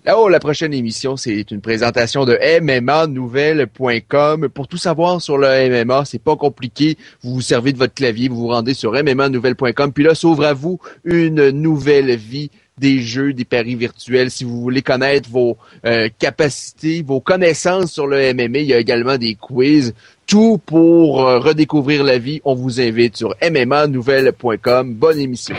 Là-haut, la prochaine émission, c'est une présentation de MMAnouvelle.com. Pour tout savoir sur le MMA, c'est pas compliqué. Vous vous servez de votre clavier, vous vous rendez sur MMAnouvelle.com. Puis là, s'ouvre à vous une nouvelle vie des jeux, des paris virtuels. Si vous voulez connaître vos capacités, vos connaissances sur le MMA, il y a également des quiz. Tout pour redécouvrir la vie. On vous invite sur MMAnouvelle.com. Bonne émission.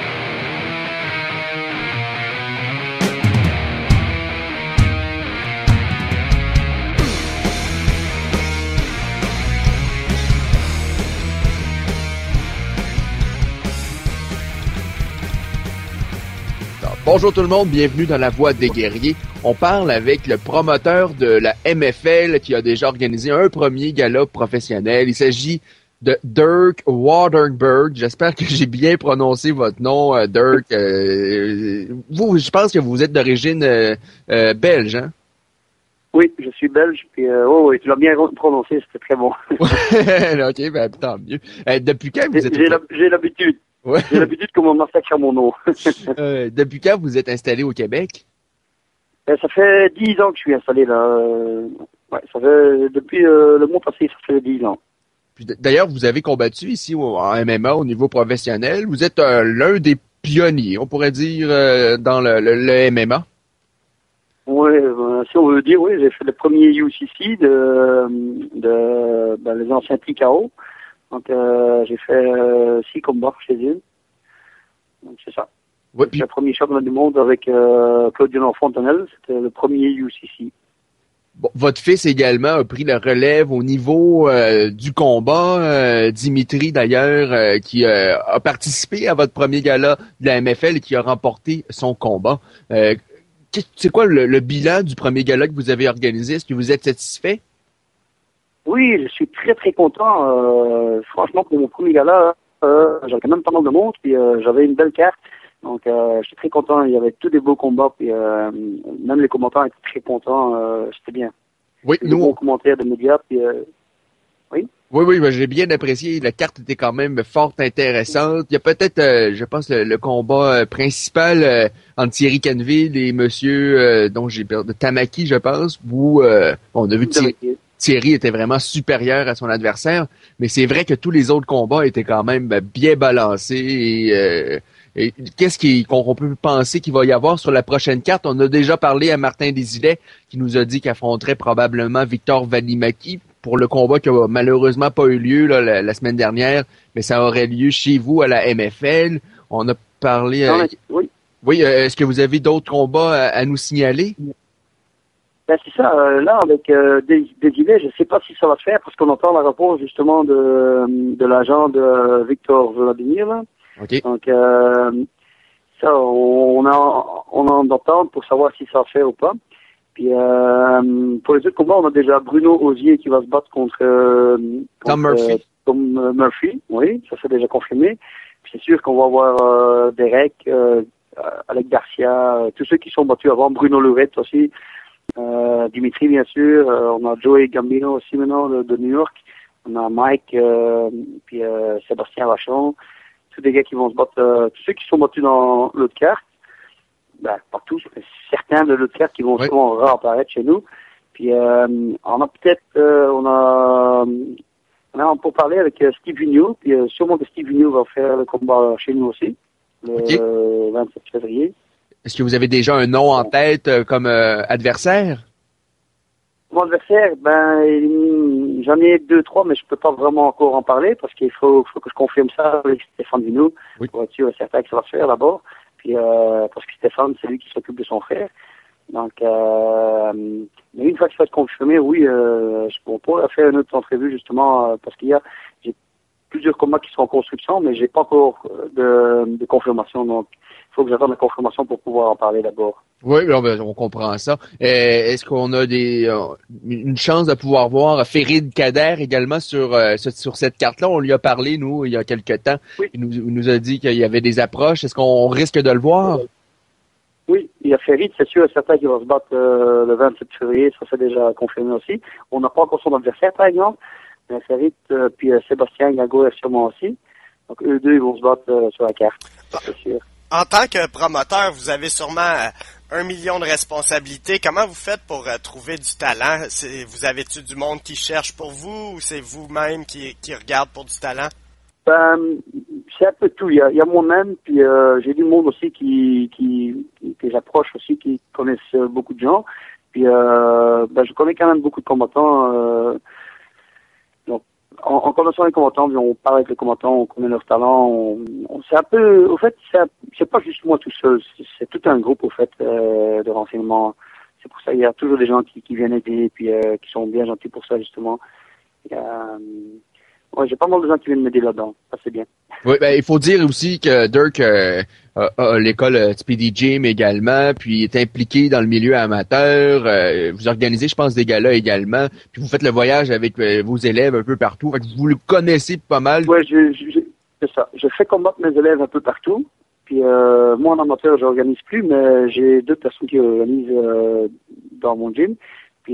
Bonjour tout le monde, bienvenue dans la Voix des guerriers. On parle avec le promoteur de la MFL qui a déjà organisé un premier gala professionnel. Il s'agit de Dirk Waterberg. J'espère que j'ai bien prononcé votre nom, Dirk. Vous, je pense que vous êtes d'origine belge, hein? Oui, je suis belge, puis oui, tu l'as bien prononcé, c'était très bon. Ok, ben tant mieux. Depuis quand vous êtes... J'ai l'habitude. Ouais. J'ai l'habitude qu'on me massacre à mon nom. Depuis quand vous êtes installé au Québec? Ça fait 10 ans que je suis installé là. Ouais, ça fait depuis le mois passé, ça fait 10 ans. Puis, d'ailleurs, vous avez combattu ici en MMA au niveau professionnel. Vous êtes l'un des pionniers, on pourrait dire, dans le MMA. Oui, si on veut dire, oui, j'ai fait le premier UCC les anciens TKO. Donc, j'ai fait 6 combats chez eux. Donc, c'est ça. Ouais, puis... Le premier championnat du monde avec Claudio Fontanelle, c'était le premier UCC. Bon, votre fils également a pris la relève au niveau du combat. Dimitri, d'ailleurs, qui a participé à votre premier gala de la MFL et qui a remporté son combat. C'est quoi le bilan du premier gala que vous avez organisé? Est-ce que vous êtes satisfait? Oui, je suis très très content. Franchement, pour mon premier gala, j'avais même pas mal de monde, puis j'avais une belle carte. Donc, je suis très content. Il y avait tous des beaux combats, puis même les combattants étaient très contents. C'était bien. Oui, nous. Bons commentaires de médias, puis oui. Oui, ben, j'ai bien apprécié. La carte était quand même fort intéressante. Il y a peut-être, je pense, le combat principal entre Thierry Canville et monsieur, dont j'ai perdu, Tamaki, je pense, où on a vu Thierry était vraiment supérieur à son adversaire, mais c'est vrai que tous les autres combats étaient quand même bien balancés et qu'est-ce qu'on peut penser qu'il va y avoir sur la prochaine carte? On a déjà parlé à Martin Desilets qui nous a dit qu'affronterait probablement Victor Valimaki pour le combat qui a malheureusement pas eu lieu là, la semaine dernière, mais ça aurait lieu chez vous à la MFL. On a parlé... oui. Oui, est-ce que vous avez d'autres combats à nous signaler? Ben c'est ça, là avec Desilets, je ne sais pas si ça va se faire parce qu'on entend la réponse justement de l'agent de Victor Vladimir là. Okay. Donc ça on en entend pour savoir si ça va se faire ou pas. Puis pour les autres combats, on a déjà Bruno Osier qui va se battre contre Tom Murphy. Tom Murphy, oui, ça c'est déjà confirmé. Puis c'est sûr qu'on va avoir Derek, Alec Garcia, tous ceux qui sont battus avant, Bruno Lurette aussi. Dimitri, bien sûr. On a Joey Gambino aussi maintenant de New York. On a Mike, puis Sébastien Vachon. Tous des gars qui vont se battre. Tous ceux qui sont battus dans l'autre carte. Ben, pas tous, mais certains de l'autre carte qui vont souvent réapparaître chez nous. Puis on a peut-être, on a pour parler avec Steve Vigneault. Puis sûrement que Steve Vigneault va faire le combat chez nous aussi, le 27 février. Est-ce que vous avez déjà un nom en tête comme adversaire? Mon adversaire, ben, j'en ai 2-3, mais je peux pas vraiment encore en parler parce qu'il faut que je confirme ça avec Stéphane Vigneault pour être sûr et certain que ça va se faire d'abord. Puis parce que Stéphane, c'est lui qui s'occupe de son frère. Donc, mais une fois que ça va être confirmé, oui, on pourrait faire une autre entrevue justement parce j'ai plusieurs combats qui sont en construction, mais j'ai pas encore de confirmation. Donc, il faut que j'attende la confirmation pour pouvoir en parler d'abord. Oui, on comprend ça. Est-ce qu'on a une chance de pouvoir voir Férid Kader également sur cette carte-là? On lui a parlé, nous, il y a quelque temps. Oui. Il nous a dit qu'il y avait des approches. Est-ce qu'on risque de le voir? Oui, il y a Férid, c'est sûr et certain qu'il va se battre le 27 février. Ça, c'est déjà confirmé aussi. On n'a pas encore son adversaire, par exemple. Mais Férid, puis Sébastien Gago est sûrement aussi. Donc, eux deux, ils vont se battre sur la carte. C'est sûr. En tant que promoteur, vous avez sûrement 1 million de responsabilités. Comment vous faites pour trouver du talent? Vous avez-tu du monde qui cherche pour vous ou c'est vous-même qui regarde pour du talent? C'est un peu tout. Il y a moi-même, puis j'ai du monde aussi que j'approche aussi, qui connaissent beaucoup de gens. Puis je connais quand même beaucoup de combattants. Donc, en connaissant les combattants, on parle avec les combattants, on connaît leurs talents. C'est un peu, au fait, c'est pas juste moi tout seul, c'est tout un groupe au fait de renseignement. C'est pour ça il y a toujours des gens qui viennent aider, puis qui sont bien gentils pour ça justement. Ouais, j'ai pas mal de gens qui viennent m'aider là-dedans. Ça, c'est bien. Oui, il faut dire aussi que Dirk a l'école Speedy Gym également, puis il est impliqué dans le milieu amateur. Vous organisez, je pense, des galas également. Puis vous faites le voyage avec vos élèves un peu partout. Fait que vous le connaissez pas mal. Oui, c'est ça. Je fais combattre mes élèves un peu partout. Puis moi, en amateur, j'organise plus, mais j'ai 2 personnes qui organisent dans mon gym. Puis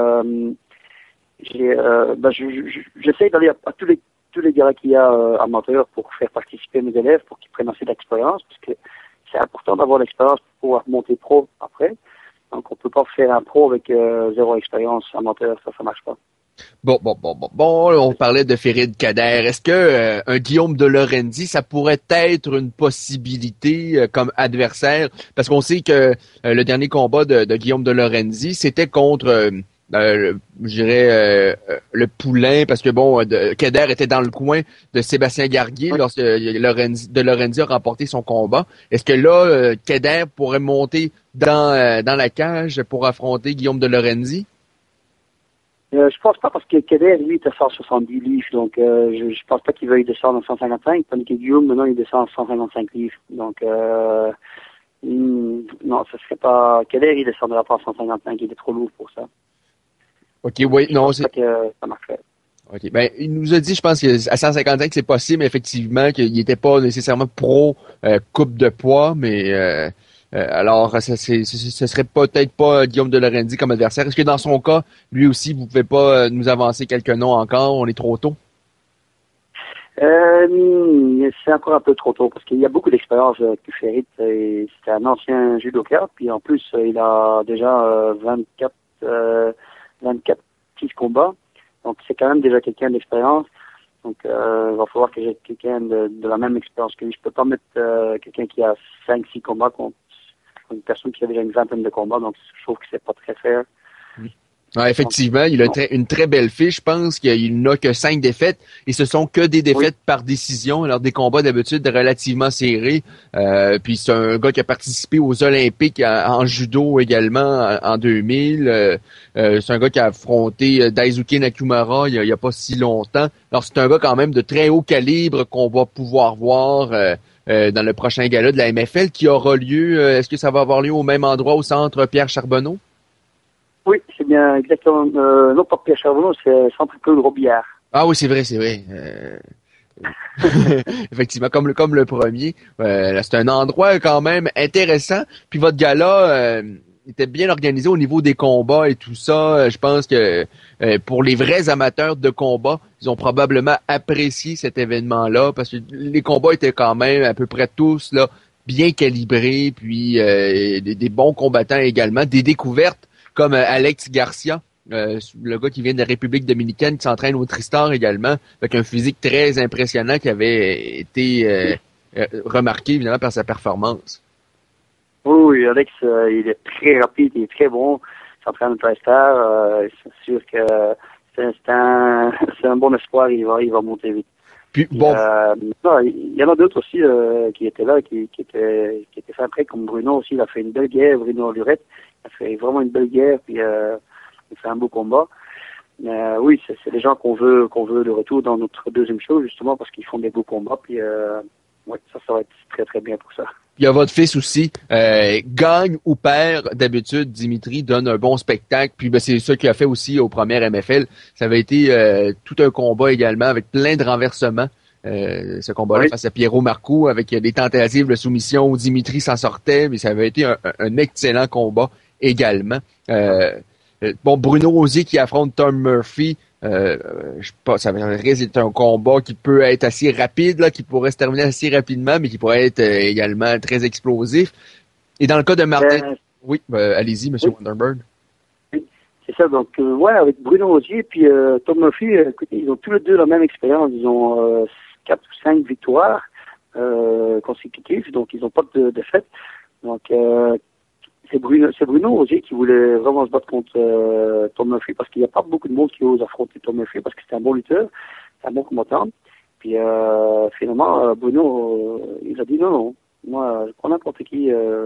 j'essaie d'aller à tous les galas qu'il y a amateurs pour faire participer mes élèves, pour qu'ils prennent assez d'expérience, parce que c'est important d'avoir l'expérience pour pouvoir monter pro après. Donc on peut pas faire un pro avec 0 expérience amateur, ça marche pas. Bon, on parlait de Férid Kader. Est-ce que un Guillaume de Lorenzi, ça pourrait être une possibilité comme adversaire? Parce qu'on sait que le dernier combat de Guillaume de Lorenzi, c'était contre je dirais le Poulain, parce que Kader était dans le coin de Sébastien Garguier lorsque de Lorenzi a remporté son combat. Est-ce que là, Kader pourrait monter dans la cage pour affronter Guillaume de Lorenzi? Je pense pas, parce que Kader, lui, est à 170 livres, donc je pense pas qu'il veuille descendre à 155, tandis que Guillaume, maintenant, il descend à 155 livres. Donc non, ce serait pas... Kader, il descendra pas à 155, il est trop lourd pour ça. OK, oui, non, c'est... que ça marcherait. OK, il nous a dit, je pense qu'à 155, c'est possible, mais effectivement, qu'il n'était pas nécessairement pro coupe de poids, mais alors, ce serait peut-être pas Guillaume de Lorenzi comme adversaire. Est-ce que dans son cas, lui aussi, vous pouvez pas nous avancer quelques noms encore? On est trop tôt? C'est encore un peu trop tôt, parce qu'il y a beaucoup d'expérience que Férit. C'est un ancien judoka, puis en plus, il a déjà 24 petits combats. Donc, c'est quand même déjà quelqu'un d'expérience. Donc, il va falloir que j'ai quelqu'un de la même expérience que lui. Je peux pas mettre quelqu'un qui a 5-6 combats contre une personne qui a déjà une vingtaine de combats. Donc, je trouve que c'est pas très fair. Ah, effectivement, il a une très belle fiche. Je pense qu'il n'a que 5 défaites et ce sont que des défaites par décision. Alors des combats d'habitude relativement serrés. Puis c'est un gars qui a participé aux Olympiques en judo également en 2000. C'est un gars qui a affronté Daisuke Nakamura il y a pas si longtemps. Alors c'est un gars quand même de très haut calibre qu'on va pouvoir voir dans le prochain gala de la MFL qui aura lieu. Est-ce que ça va avoir lieu au même endroit au centre Pierre Charbonneau? Oui, c'est bien exactement. Non, pas Pierre Charbonneau, c'est Centre Claude Robillard. Ah oui, c'est vrai. Effectivement, comme le premier. C'est un endroit quand même intéressant. Puis votre gala était bien organisé au niveau des combats et tout ça. Je pense que pour les vrais amateurs de combat, ils ont probablement apprécié cet événement-là parce que les combats étaient quand même à peu près tous là bien calibrés, puis des bons combattants également, des découvertes comme Alex Garcia, le gars qui vient de la République dominicaine, qui s'entraîne au Tristar également, avec un physique très impressionnant qui avait été remarqué évidemment par sa performance. Oui, Alex, il est très rapide, il est très bon, il s'entraîne au Tristar, c'est sûr que c'est un bon espoir, il va monter vite. Puis, bon. Il y en a d'autres aussi qui étaient là, qui étaient fait après, comme Bruno aussi, il a fait une belle guerre, Bruno Lurette. Il a fait vraiment une belle guerre, puis il fait un beau combat. Mais oui, c'est des gens qu'on veut de retour dans notre deuxième show, justement, parce qu'ils font des beaux combats, puis ouais, ça va être très très bien pour ça. Il y a votre fils aussi, gagne ou perd, d'habitude, Dimitri donne un bon spectacle, puis c'est ça qu'il a fait aussi au premier MFL. Ça avait été tout un combat également, avec plein de renversements. Ce combat-là face à Pierrot Marcoux, avec des tentatives de soumission où Dimitri s'en sortait, mais ça avait été un excellent combat également. Bruno Rosier qui affronte Tom Murphy, je sais pas, ça risque d'être un combat qui peut être assez rapide, là, qui pourrait se terminer assez rapidement, mais qui pourrait être également très explosif. Et dans le cas de Martin... Oui, allez-y, Monsieur Wonderbird. Oui, c'est ça. Donc, avec Bruno Rosier puis Tom Murphy, écoutez, ils ont tous les deux la même expérience. Ils ont 4 ou 5 victoires consécutives, donc ils n'ont pas de défaite. Donc, c'est Bruno Rosier qui voulait vraiment se battre contre Tom Murphy parce qu'il n'y a pas beaucoup de monde qui ose affronter Tom Murphy parce que c'est un bon lutteur, c'est un bon combattant. Puis finalement, Bruno, il a dit non, moi, je prends n'importe qui.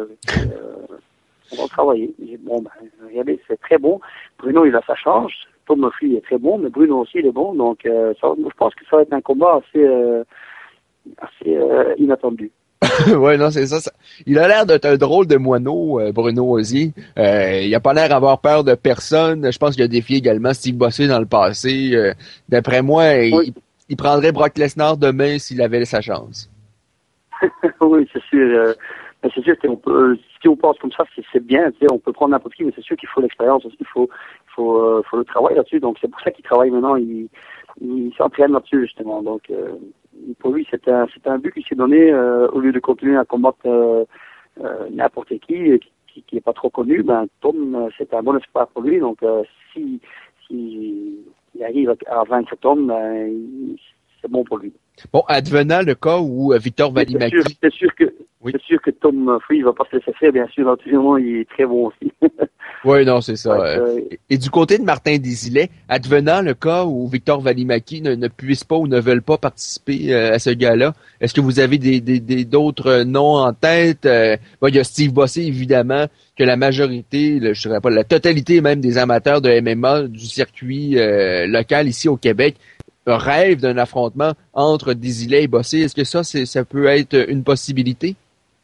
On va travailler. J'ai dit, bon, regardez, c'est très bon. Bruno, il a sa chance. Tom Murphy est très bon, mais Bruno aussi, il est bon. Donc, je pense que ça va être un combat assez inattendu. Ouais, non, c'est ça. Il a l'air d'être un drôle de moineau, Bruno Osier. Il a pas l'air d'avoir peur de personne. Je pense qu'il a défié également Steve Bossé dans le passé. D'après moi, Oui. il prendrait Brock Lesnar demain s'il avait sa chance. Oui, c'est sûr. Mais c'est sûr qu'on peut, si on pense comme ça, c'est bien. Tu sais, on peut prendre n'importe qui, mais c'est sûr qu'il faut l'expérience aussi. Il faut le travail là-dessus. Donc c'est pour ça qu'il travaille maintenant. Il s'entraîne là-dessus justement. Donc pour lui, c'est un but qu'il s'est donné au lieu de continuer à combattre n'importe qui est pas trop connu. Ben Tom, c'est un bon espoir pour lui. Donc si il arrive à vaincre Tom, c'est bon pour lui. Bon, advenant le cas où Victor Valimaki... C'est sûr que Tom Free va pas se laisser faire, bien sûr. Absolument, il est très bon aussi. Oui, non, c'est ça. Ouais, et du côté de Martin Désilet, advenant le cas où Victor Valimaki ne puisse pas ou ne veulent pas participer à ce gala, est-ce que vous avez d'autres noms en tête? Il y a Steve Bossé, évidemment, que la majorité, je dirais pas la totalité même des amateurs de MMA du circuit local ici au Québec rêve d'un affrontement entre Désilet et Bossé. Est-ce que ça peut être une possibilité?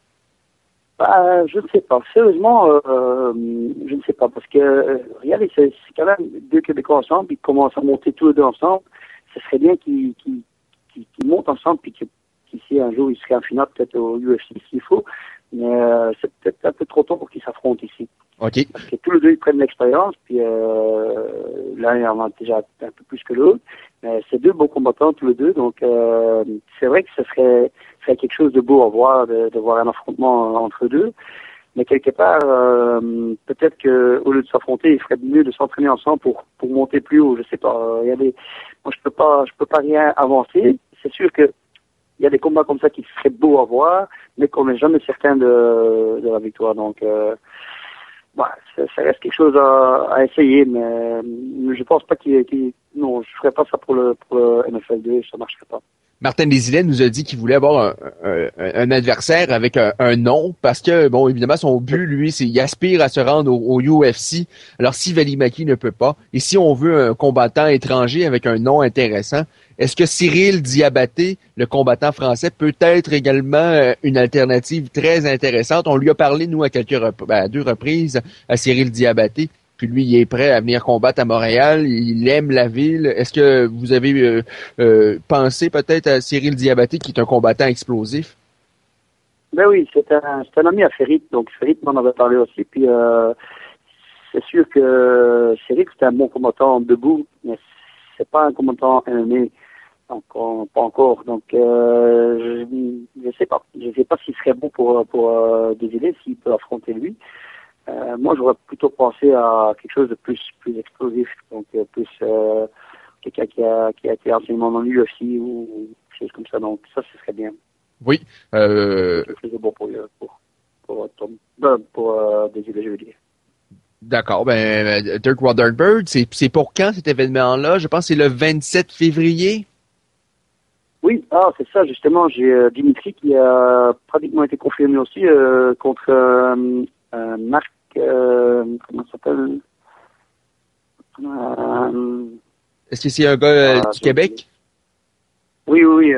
Je ne sais pas. Sérieusement, je ne sais pas. Parce que, regardez, c'est quand même deux Québécois ensemble, ils commencent à monter tous les deux ensemble. Ce serait bien qu'ils montent ensemble, puis qu'ici, un jour, ils seraient en finale, peut-être au UFC, s'il faut. Mais c'est peut-être un peu trop tôt pour qu'ils s'affrontent ici. OK. Parce que tous les deux, ils prennent l'expérience, puis l'un, il en a déjà un peu plus que l'autre. Mais c'est deux beaux combattants, tous les deux. Donc, c'est vrai que ce serait quelque chose de beau à voir, de voir un affrontement entre eux deux. Mais quelque part, peut-être que au lieu de s'affronter, il ferait mieux de s'entraîner ensemble pour monter plus haut. Je sais pas. Moi, je peux pas rien avancer. C'est sûr que il y a des combats comme ça qui seraient beaux à voir, mais qu'on n'est jamais certain de la victoire. Donc, ça reste quelque chose à essayer, mais je pense pas non, je ferais pas ça pour le NFL 2, ça marcherait pas. Martin Désilet nous a dit qu'il voulait avoir un adversaire avec un nom parce que, bon, évidemment, son but, lui, c'est il aspire à se rendre au UFC. Alors, si Valimaki ne peut pas, et si on veut un combattant étranger avec un nom intéressant, est-ce que Cyril Diabaté, le combattant français, peut être également une alternative très intéressante? On lui a parlé, nous, à 2 reprises, à Cyril Diabaté. Puis lui, il est prêt à venir combattre à Montréal. Il aime la ville. Est-ce que vous avez pensé peut-être à Cyril Diabaté, qui est un combattant explosif? Ben oui, c'est un ami à Ferit. Donc Ferit m'en avait parlé aussi. Puis c'est sûr que Cyril, c'est un bon combattant debout, mais c'est pas un combattant MMA. Donc pas encore. Donc je sais pas. Je sais pas s'il serait bon pour Désilet, s'il peut affronter lui. Moi, j'aurais plutôt pensé à quelque chose de plus explosif, donc plus quelqu'un qui a été anciennement dans l'UFC ou quelque chose comme ça. Donc ça, ce serait bien. Oui. Quelque chose de bon pour Désilet, je veux dire. D'accord. Dirk Wonderbird, c'est pour quand cet événement-là? Je pense que c'est le 27 février. Oui, c'est ça, justement. J'ai Dimitri qui a pratiquement été confirmé aussi contre Marc, comment ça s'appelle? Est-ce que c'est un gars du Québec? Oui,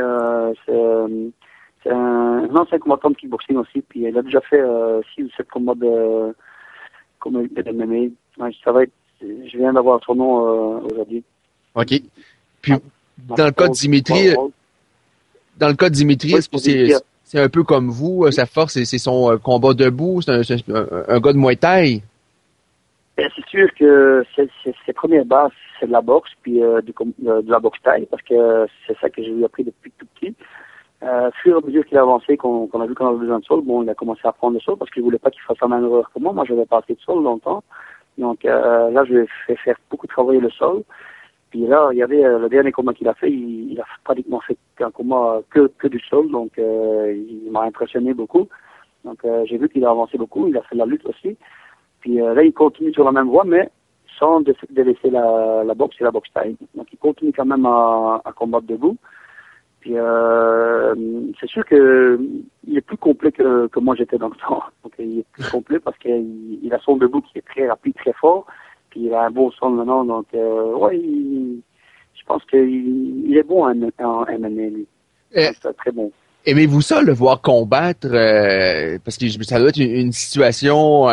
c'est un ancien combattant de kickboxing aussi, puis il a déjà fait 6 ou 7 combats de MMA. Ouais, ça va être, je viens d'avoir son nom aujourd'hui. OK. Puis, dans le cas de Dimitri, est-ce que c'est un peu comme vous, sa force, c'est son combat debout, c'est un gars de Muay Thai? C'est sûr que ses premières bases, c'est de la boxe, puis de la boxe thaï, parce que c'est ça que j'ai appris depuis tout petit. Fur et à mesure qu'il a avancé, qu'on a vu qu'on avait besoin de sol, bon, il a commencé à prendre le sol parce qu'il voulait pas qu'il fasse la même erreur que moi. Moi, j'avais pas assez de sol longtemps. Donc là, je lui ai fait faire beaucoup travailler le sol. Puis là, il y avait le dernier combat qu'il a fait, il a pratiquement fait un combat que du sol. Donc il m'a impressionné beaucoup. Donc j'ai vu qu'il a avancé beaucoup, il a fait de la lutte aussi. Puis là, il continue sur la même voie, mais sans délaisser la boxe et la boxe taille. Donc il continue quand même à combattre debout. Puis c'est sûr que il est plus complet que moi j'étais dans le temps. Donc il est plus complet parce qu'il a son debout qui est très rapide, très fort. Puis il a un beau son maintenant. Donc ouais, je pense qu'il est bon en MMA lui. C'est très bon. Aimez-vous ça, le voir combattre? Parce que ça doit être une situation,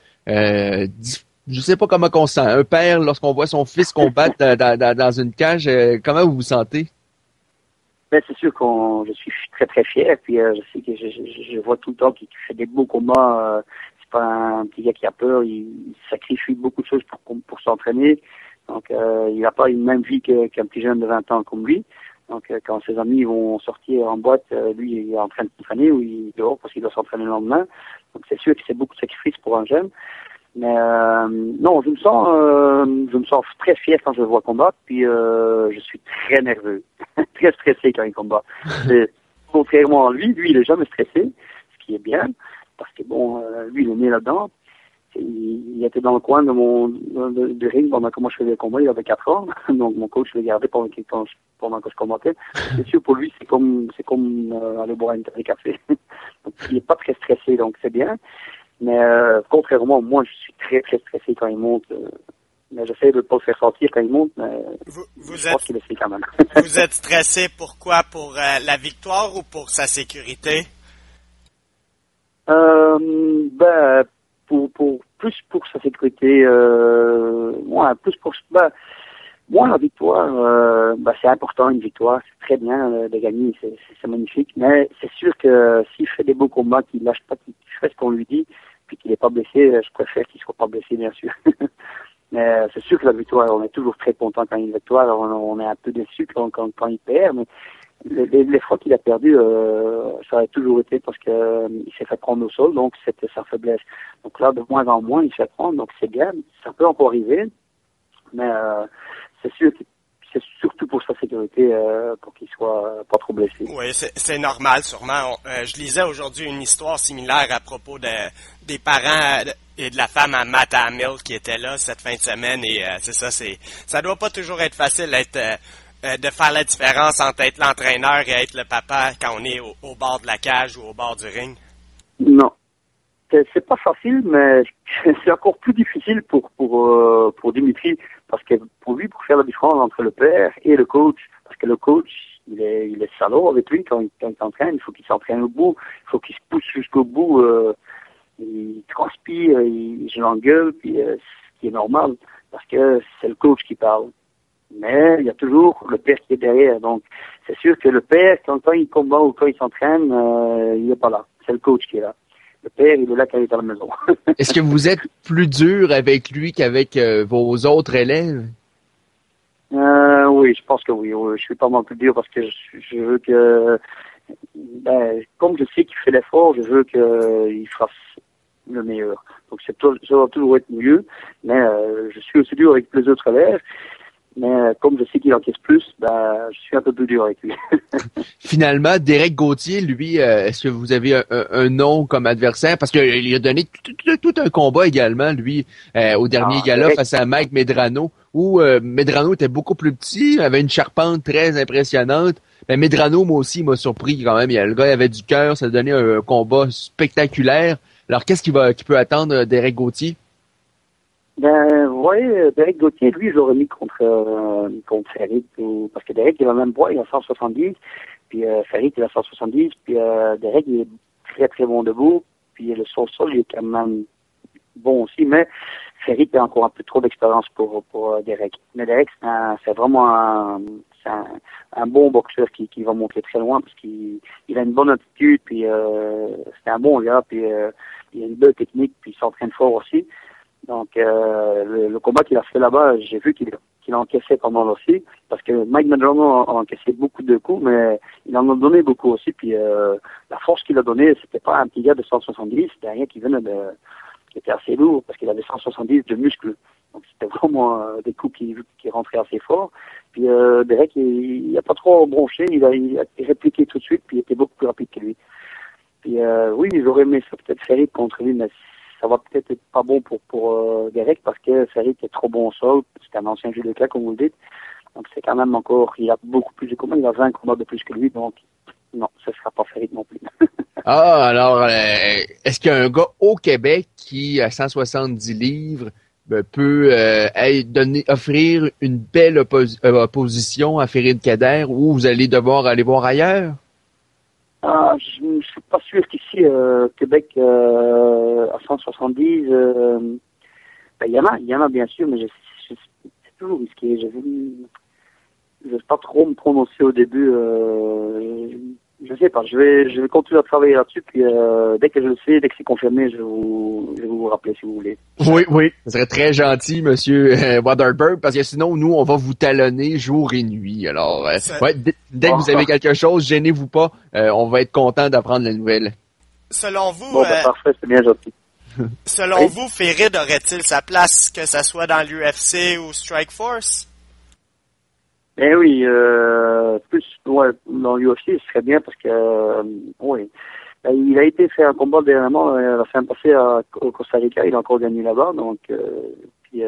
je sais pas comment on se sent. Un père, lorsqu'on voit son fils combattre dans une cage, comment vous vous sentez? Ben, c'est sûr je suis très très fier. Puis je sais que je vois tout le temps qu'il fait des beaux combats. C'est pas un petit gars qui a peur. Il sacrifie beaucoup de choses pour s'entraîner. Donc il n'a pas une même vie qu'un petit jeune de 20 ans comme lui. Donc quand ses amis vont sortir en boîte, lui il est en train de s'entraîner ou il est dehors parce qu'il doit s'entraîner le lendemain. Donc c'est sûr que c'est beaucoup de sacrifices pour un jeune. Mais non, je me sens très fier quand je le vois combattre, puis je suis très nerveux, très stressé quand il combat. Contrairement à lui il est jamais stressé, ce qui est bien, parce que bon, lui il est né là-dedans. Il était dans le coin du ring pendant que moi je faisais le combat, il avait 4 ans, donc mon coach le gardait pendant que je combattais. C'est sûr pour lui c'est comme aller boire un café. Donc, il est pas très stressé, donc c'est bien. Mais contrairement, moi, je suis très, très stressé quand il monte. Mais j'essaie de ne pas le faire sentir quand il monte, mais je pense qu'il le fait quand même. Vous êtes stressé pourquoi? Pour la victoire ou pour sa sécurité? Ben, plus pour sa sécurité, moi, la victoire, c'est important, une victoire, c'est très bien de gagner, c'est magnifique, mais c'est sûr que s'il fait des beaux combats, qu'il lâche pas, qu'il fait ce qu'on lui dit, puis qu'il n'est pas blessé, je préfère qu'il soit pas blessé, bien sûr. Mais c'est sûr que la victoire, on est toujours très content quand il y a une victoire, on est un peu déçu quand il perd, mais les fois qu'il a perdu, ça a toujours été parce que il s'est fait prendre au sol, donc c'était sa faiblesse. Donc là, de moins en moins, il se fait prendre, donc c'est bien, ça peut encore arriver, mais c'est sûr que c'est surtout pour sa sécurité, pour qu'il soit pas trop blessé. Oui, c'est normal, sûrement. Je lisais aujourd'hui une histoire similaire à propos des parents et de la femme à Matt Hamill qui était là cette fin de semaine. Et c'est ça, ça doit pas toujours être facile de faire la différence entre être l'entraîneur et être le papa quand on est au bord de la cage ou au bord du ring. Non. C'est pas facile, mais c'est encore plus difficile pour Dimitri, parce que pour lui, pour faire la différence entre le père et le coach, parce que le coach, il est salaud avec lui quand il s'entraîne, il faut qu'il s'entraîne au bout, il faut qu'il se pousse jusqu'au bout, il transpire, je l'engueule, puis ce qui est normal, parce que c'est le coach qui parle. Mais il y a toujours le père qui est derrière, donc c'est sûr que le père, quand il combat ou quand il s'entraîne, il est pas là, c'est le coach qui est là. Le père, il est là quand il est à la maison. Est-ce que vous êtes plus dur avec lui qu'avec vos autres élèves? Oui, je pense que oui. Je suis pas mal plus dur parce que je veux que, comme je sais qu'il fait l'effort, je veux qu'il fasse le meilleur. Donc ça va toujours être mieux, mais je suis aussi dur avec les autres élèves. Mais comme je sais qu'il encaisse plus, je suis un peu plus dur avec lui. Finalement, Derek Gauthier, lui, est-ce que vous avez un nom comme adversaire? Parce qu'il a donné tout un combat également, lui, au dernier gala face à Mike Medrano, où Medrano était beaucoup plus petit, avait une charpente très impressionnante. Mais Medrano, moi aussi, m'a surpris quand même. Le gars avait du cœur, ça a donné un combat spectaculaire. Alors, qu'est-ce qu'il peut attendre Derek Gauthier? Vous voyez, Derek Gauthier, lui, je l'aurais mis contre Ferric, parce que Derek, il a le même poids, il a 170, puis Ferric, il a 170, puis Derek, il est très, très bon debout, puis son sol, il est quand même bon aussi, mais Ferric a encore un peu trop d'expérience pour Derek. Mais Derek, c'est vraiment un bon boxeur qui va monter très loin, parce qu'il a une bonne attitude, puis c'est un bon gars, puis il a une belle technique, puis il s'entraîne fort aussi. Donc, le combat qu'il a fait là-bas, j'ai vu qu'il qu'il a encaissé pas mal aussi, parce que Mike Madrano a encaissé beaucoup de coups, mais il en a donné beaucoup aussi, puis la force qu'il a donnée, c'était pas un petit gars de 170, c'était un gars qui était assez lourd, parce qu'il avait 170 de muscles. Donc c'était vraiment des coups qui rentraient assez fort. Puis Derek, il a pas trop bronché, il a répliqué tout de suite, puis il était beaucoup plus rapide que lui. Puis oui, j'aurais aimé ça peut-être Ferry contre lui, mais ça va peut-être être pas bon pour Derek, parce que Ferry est trop bon au sol, c'est un ancien judoka, comme vous le dites. Donc c'est quand même encore, il a beaucoup plus de combats, il a 20 combats de plus que lui, donc non, ce sera pas Ferry non plus. Ah, alors, est-ce qu'il y a un gars au Québec qui, à 170 livres, peut offrir une belle opposition à Ferry de Kader, ou vous allez devoir aller voir ailleurs? Je ne suis pas sûr qu'ici, Québec, à 170, il y en a bien sûr, mais c'est toujours risqué. Je ne vais pas trop me prononcer au début. Je sais pas. Je vais continuer à travailler là-dessus. Puis dès que je le sais, dès que c'est confirmé, je vais vous rappeler si vous voulez. Oui. Ça serait très gentil, Monsieur Waterberg, parce que sinon, nous, on va vous talonner jour et nuit. Alors, dès que vous avez quelque chose, gênez-vous pas. On va être content d'apprendre la nouvelle. Selon vous, bon, parfait, c'est bien gentil. Selon vous, Ferry aurait-il sa place, que ça soit dans l'UFC ou Strikeforce? Eh oui, plus dans l'UFC, ce serait bien parce que oui. Il a été fait un combat dernièrement, la semaine passée au Costa Rica, il a encore gagné là-bas, donc puis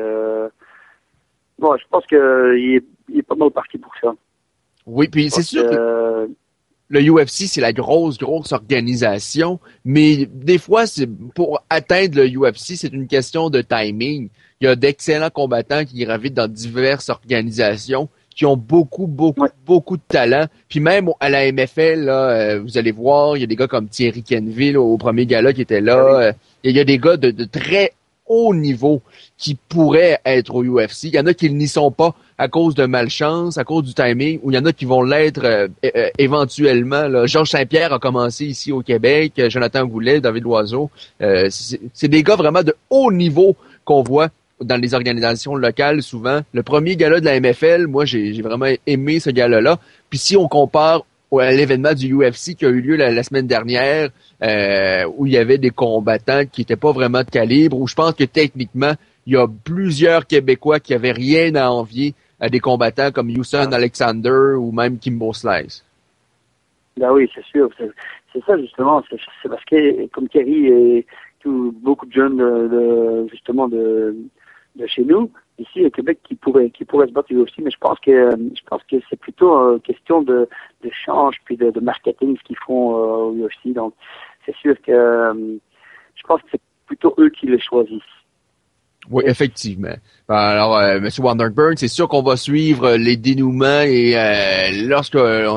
bon, je pense que il est pas mal parti pour ça. Oui, puis c'est sûr que le UFC, c'est la grosse organisation, mais des fois, pour atteindre le UFC, c'est une question de timing. Il y a d'excellents combattants qui gravitent dans diverses organisations, qui ont beaucoup de talent. Puis même à la MFL, là, vous allez voir, il y a des gars comme Thierry Kenville au premier gala qui était là. Il y a des gars de très haut niveau qui pourraient être au UFC. Il y en a qui n'y sont pas à cause de malchance, à cause du timing, ou il y en a qui vont l'être éventuellement. Là. Georges Saint-Pierre a commencé ici au Québec, Jonathan Goulet, David Loiseau. C'est des gars vraiment de haut niveau qu'on voit dans les organisations locales souvent. Le premier gala de la MFL, moi, j'ai vraiment aimé ce gala-là. Puis si on compare à l'événement du UFC qui a eu lieu la semaine dernière, où il y avait des combattants qui n'étaient pas vraiment de calibre, où je pense que techniquement, il y a plusieurs Québécois qui avaient rien à envier à des combattants comme Houston Alexander ou même Kimbo Slice. Ben oui, c'est sûr. C'est ça, justement. C'est parce que, comme Kerry et beaucoup de jeunes justement de chez nous, ici au Québec, qui pourraient se battre aussi, mais je pense que c'est plutôt question de change puis de marketing ce qu'ils font au UFC. Donc c'est sûr que je pense que c'est plutôt eux qui le choisissent. Oui, effectivement. Alors, M. Wanderburn, c'est sûr qu'on va suivre les dénouements et lorsque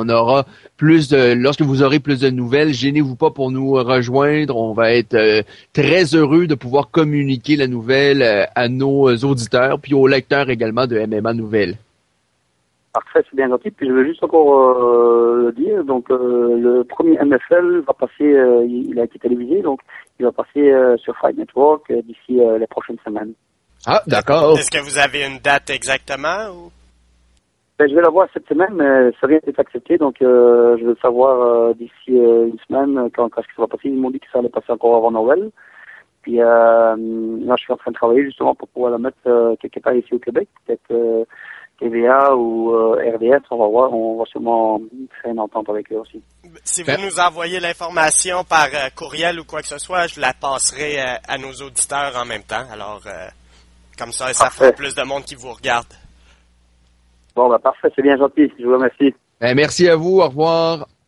vous aurez plus de nouvelles, gênez-vous pas pour nous rejoindre. On va être très heureux de pouvoir communiquer la nouvelle à nos auditeurs puis aux lecteurs également de MMA Nouvelles. Parfait, c'est bien gentil. Puis je veux juste encore le dire. Donc le premier MFL va passer, il a été télévisé, donc il va passer sur Fight Network d'ici les prochaines semaines. Ah, d'accord. Est-ce que vous avez une date exactement ou? Ben, je vais la voir cette semaine, mais ça vient d'être accepté, donc je vais le savoir d'ici une semaine quand ça va passer. Ils m'ont dit que ça allait passer encore avant Noël. Puis là, je suis en train de travailler justement pour pouvoir la mettre quelque part ici au Québec, peut-être TVA ou RDS, on va voir, on va sûrement faire une entente avec eux aussi. Si vous nous envoyez l'information par courriel ou quoi que ce soit, je la passerai à nos auditeurs en même temps. Alors, comme ça fera plus de monde qui vous regarde. Bon, parfait, c'est bien gentil. Je vous remercie. Merci à vous. Au revoir.